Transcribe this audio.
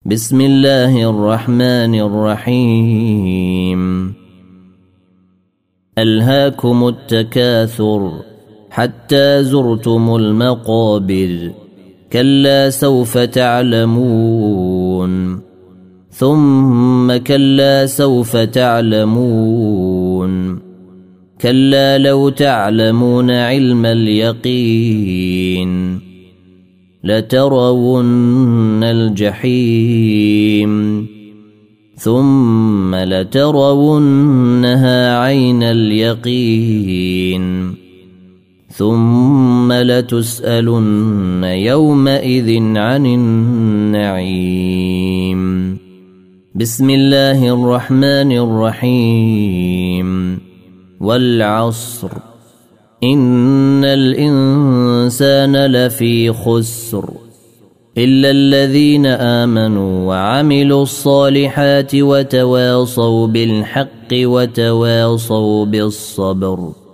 بسم الله الرحمن الرحيم ألهاكم التكاثر حتى زرتم المقابر كلا سوف تعلمون ثم كلا سوف تعلمون كلا لو تعلمون علم اليقين لترون الجحيم ثم لترونها عين اليقين ثم لتسألن يومئذ عن النعيم بسم الله الرحمن الرحيم والعصر إن الإنسان لفي خسر إلا الذين آمنوا وعملوا الصالحات وتواصوا بالحق وتواصوا بالصبر